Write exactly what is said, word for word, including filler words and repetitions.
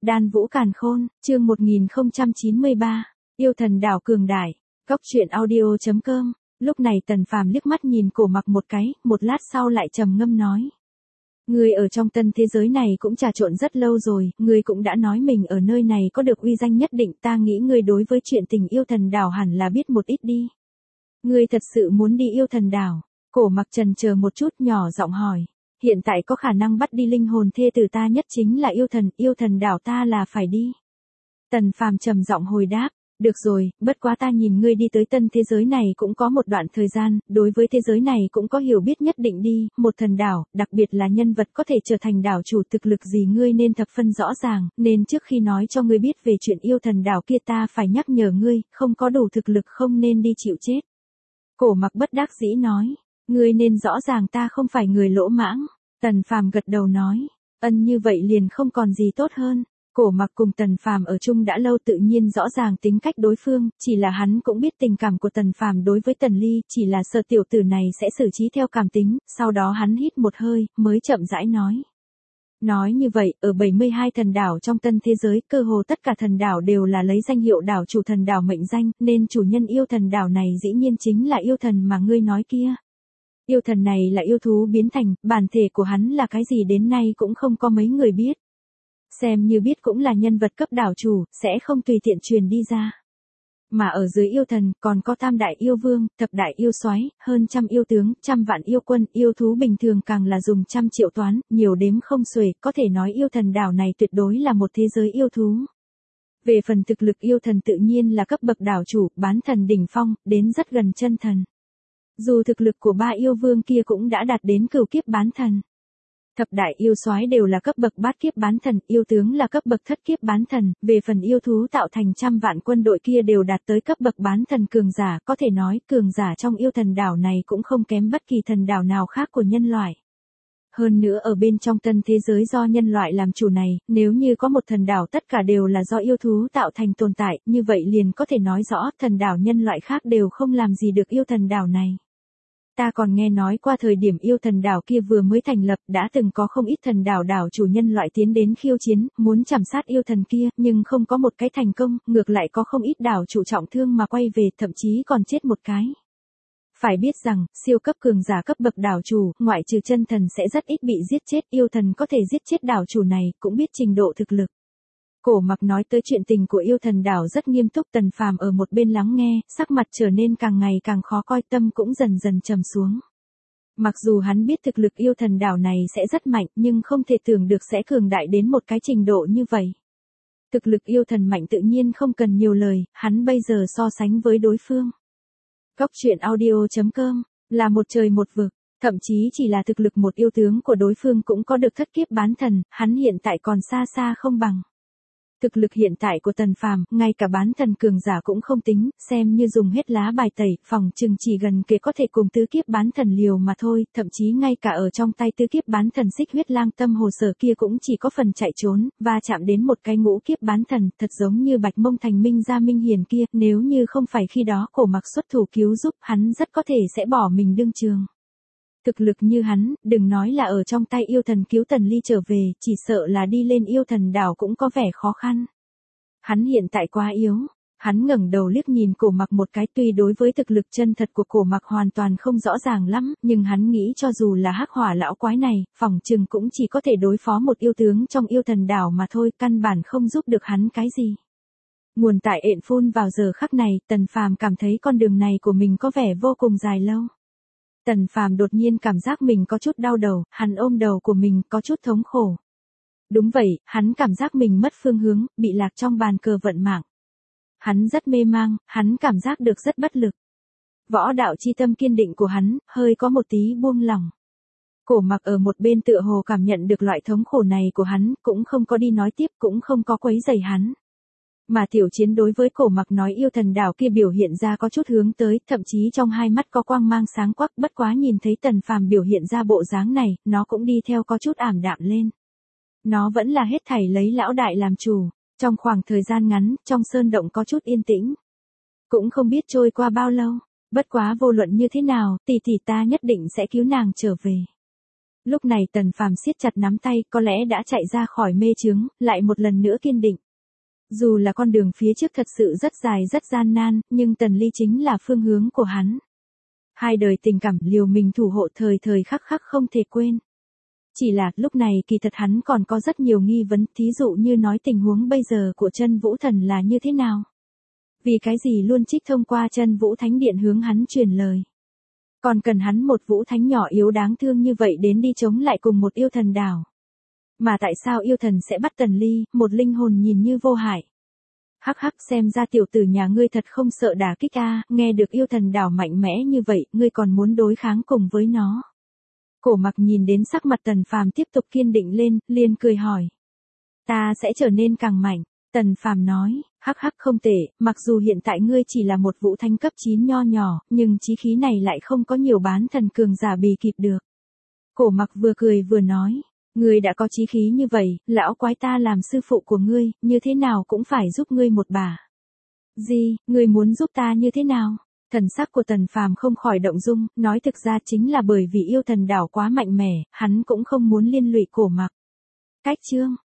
Đan Vũ Càn Khôn, chương một nghìn không trăm chín mươi ba, yêu thần đảo cường đại, góc truyện audio chấm com. Lúc này Tần Phàm liếc mắt nhìn Cổ Mặc một cái, một lát sau lại trầm ngâm nói. Ngươi ở trong tân thế giới này cũng trà trộn rất lâu rồi, ngươi cũng đã nói mình ở nơi này có được uy danh nhất định, ta nghĩ ngươi đối với chuyện tình yêu thần đảo hẳn là biết một ít đi. Ngươi thật sự muốn đi yêu thần đảo? Cổ Mặc chần chờ một chút nhỏ giọng hỏi. Hiện tại có khả năng bắt đi linh hồn thê tử ta nhất chính là yêu thần, yêu thần đảo ta là phải đi. Tần Phàm trầm giọng hồi đáp, được rồi, bất quá ta nhìn ngươi đi tới tân thế giới này cũng có một đoạn thời gian, đối với thế giới này cũng có hiểu biết nhất định đi, một thần đảo, đặc biệt là nhân vật có thể trở thành đảo chủ thực lực gì ngươi nên thập phân rõ ràng, nên trước khi nói cho ngươi biết về chuyện yêu thần đảo kia ta phải nhắc nhở ngươi, không có đủ thực lực không nên đi chịu chết. Cổ Mặc bất đắc dĩ nói. Ngươi nên rõ ràng ta không phải người lỗ mãng. Tần Phàm gật đầu nói, ân như vậy liền không còn gì tốt hơn. Cổ Mặc cùng Tần Phàm ở chung đã lâu tự nhiên rõ ràng tính cách đối phương, chỉ là hắn cũng biết tình cảm của Tần Phàm đối với Tần Ly, chỉ là sợ tiểu tử này sẽ xử trí theo cảm tính, sau đó hắn hít một hơi, mới chậm rãi nói. Nói như vậy, ở bảy mươi hai thần đảo trong tân thế giới, cơ hồ tất cả thần đảo đều là lấy danh hiệu đảo chủ thần đảo mệnh danh, nên chủ nhân yêu thần đảo này dĩ nhiên chính là yêu thần mà ngươi nói kia. Yêu thần này là yêu thú biến thành, bản thể của hắn là cái gì đến nay cũng không có mấy người biết. Xem như biết cũng là nhân vật cấp đảo chủ, sẽ không tùy tiện truyền đi ra. Mà ở dưới yêu thần còn có tam đại yêu vương, thập đại yêu soái, hơn trăm yêu tướng, trăm vạn yêu quân, yêu thú bình thường càng là dùng trăm triệu toán, nhiều đếm không xuể, có thể nói yêu thần đảo này tuyệt đối là một thế giới yêu thú. Về phần thực lực yêu thần tự nhiên là cấp bậc đảo chủ, bán thần đỉnh phong, đến rất gần chân thần. Dù thực lực của ba yêu vương kia cũng đã đạt đến cửu kiếp bán thần. Thập đại yêu soái đều là cấp bậc bát kiếp bán thần, yêu tướng là cấp bậc thất kiếp bán thần, về phần yêu thú tạo thành trăm vạn quân đội kia đều đạt tới cấp bậc bán thần cường giả, có thể nói cường giả trong yêu thần đảo này cũng không kém bất kỳ thần đảo nào khác của nhân loại. Hơn nữa ở bên trong tân thế giới do nhân loại làm chủ này, nếu như có một thần đảo tất cả đều là do yêu thú tạo thành tồn tại, như vậy liền có thể nói rõ thần đảo nhân loại khác đều không làm gì được yêu thần đảo này. Ta còn nghe nói qua thời điểm yêu thần đảo kia vừa mới thành lập đã từng có không ít thần đảo đảo chủ nhân loại tiến đến khiêu chiến, muốn chảm sát yêu thần kia, nhưng không có một cái thành công, ngược lại có không ít đảo chủ trọng thương mà quay về, thậm chí còn chết một cái. Phải biết rằng, siêu cấp cường giả cấp bậc đảo chủ, ngoại trừ chân thần sẽ rất ít bị giết chết, yêu thần có thể giết chết đảo chủ này, cũng biết trình độ thực lực. Cổ Mặc nói tới chuyện tình của yêu thần đảo rất nghiêm túc, Tần Phàm ở một bên lắng nghe, sắc mặt trở nên càng ngày càng khó coi, tâm cũng dần dần trầm xuống. Mặc dù hắn biết thực lực yêu thần đảo này sẽ rất mạnh, nhưng không thể tưởng được sẽ cường đại đến một cái trình độ như vậy. Thực lực yêu thần mạnh tự nhiên không cần nhiều lời, hắn bây giờ so sánh với đối phương. Góc truyện audio chấm com, là một trời một vực, thậm chí chỉ là thực lực một yêu tướng của đối phương cũng có được thất kiếp bán thần, hắn hiện tại còn xa xa không bằng. Thực lực hiện tại của Tần Phàm, ngay cả bán thần cường giả cũng không tính, xem như dùng hết lá bài tẩy, phòng chừng chỉ gần kề có thể cùng tứ kiếp bán thần liều mà thôi, thậm chí ngay cả ở trong tay tứ kiếp bán thần Xích Huyết Lang Tâm Hồ Sở kia cũng chỉ có phần chạy trốn, và chạm đến một cái ngũ kiếp bán thần, thật giống như Bạch Mông Thành Minh Gia Minh Hiền kia, nếu như không phải khi đó Cổ Mặc xuất thủ cứu giúp, hắn rất có thể sẽ bỏ mình đương trường. Thực lực như hắn, đừng nói là ở trong tay yêu thần cứu Tần Ly trở về, chỉ sợ là đi lên yêu thần đảo cũng có vẻ khó khăn. Hắn hiện tại quá yếu. Hắn ngẩng đầu liếc nhìn Cổ Mặc một cái, tuy đối với thực lực chân thật của Cổ Mặc hoàn toàn không rõ ràng lắm, nhưng hắn nghĩ cho dù là hắc hỏa lão quái này, phỏng chừng cũng chỉ có thể đối phó một yêu tướng trong yêu thần đảo mà thôi, căn bản không giúp được hắn cái gì. Nguồn tại ện phun vào giờ khắc này, Tần Phàm cảm thấy con đường này của mình có vẻ vô cùng dài lâu. Tần Phàm đột nhiên cảm giác mình có chút đau đầu, hắn ôm đầu của mình có chút thống khổ. Đúng vậy, hắn cảm giác mình mất phương hướng, bị lạc trong bàn cờ vận mạng. Hắn rất mê mang, hắn cảm giác được rất bất lực. Võ đạo chi tâm kiên định của hắn, hơi có một tí buông lỏng. Cổ Mặc ở một bên tựa hồ cảm nhận được loại thống khổ này của hắn, cũng không có đi nói tiếp, cũng không có quấy rầy hắn. Mà Tiểu Chiến đối với Cổ Mặc nói yêu thần đảo kia biểu hiện ra có chút hướng tới, thậm chí trong hai mắt có quang mang sáng quắc, bất quá nhìn thấy Tần Phàm biểu hiện ra bộ dáng này, nó cũng đi theo có chút ảm đạm lên. Nó vẫn là hết thảy lấy lão đại làm chủ, trong khoảng thời gian ngắn, trong sơn động có chút yên tĩnh. Cũng không biết trôi qua bao lâu, bất quá vô luận như thế nào, tỷ tỷ ta nhất định sẽ cứu nàng trở về. Lúc này Tần Phàm siết chặt nắm tay, có lẽ đã chạy ra khỏi mê chướng, lại một lần nữa kiên định. Dù là con đường phía trước thật sự rất dài rất gian nan, nhưng Tần Ly chính là phương hướng của hắn. Hai đời tình cảm liều mình thủ hộ thời thời khắc khắc không thể quên. Chỉ là, lúc này kỳ thật hắn còn có rất nhiều nghi vấn, thí dụ như nói tình huống bây giờ của Chân Vũ Thần là như thế nào. Vì cái gì luôn trích thông qua Chân Vũ Thánh Điện hướng hắn truyền lời. Còn cần hắn một Vũ Thánh nhỏ yếu đáng thương như vậy đến đi chống lại cùng một yêu thần đảo. Mà tại sao yêu thần sẽ bắt Tần Ly, một linh hồn nhìn như vô hại. Hắc hắc, xem ra tiểu tử nhà ngươi thật không sợ đả kích a, nghe được yêu thần đảo mạnh mẽ như vậy, ngươi còn muốn đối kháng cùng với nó. Cổ Mặc nhìn đến sắc mặt Tần Phàm tiếp tục kiên định lên, liền cười hỏi. Ta sẽ trở nên càng mạnh. Tần Phàm nói, hắc hắc không tệ, mặc dù hiện tại ngươi chỉ là một Vũ Thánh cấp chín nho nhỏ, nhưng chí khí này lại không có nhiều bán thần cường giả bì kịp được. Cổ Mặc vừa cười vừa nói, ngươi đã có chí khí như vậy, lão quái ta làm sư phụ của ngươi, như thế nào cũng phải giúp ngươi một bà. Gì, ngươi muốn giúp ta như thế nào? Thần sắc của Tần Phàm không khỏi động dung, nói thực ra chính là bởi vì yêu thần đảo quá mạnh mẽ, hắn cũng không muốn liên lụy Cổ Mặc. Cách chương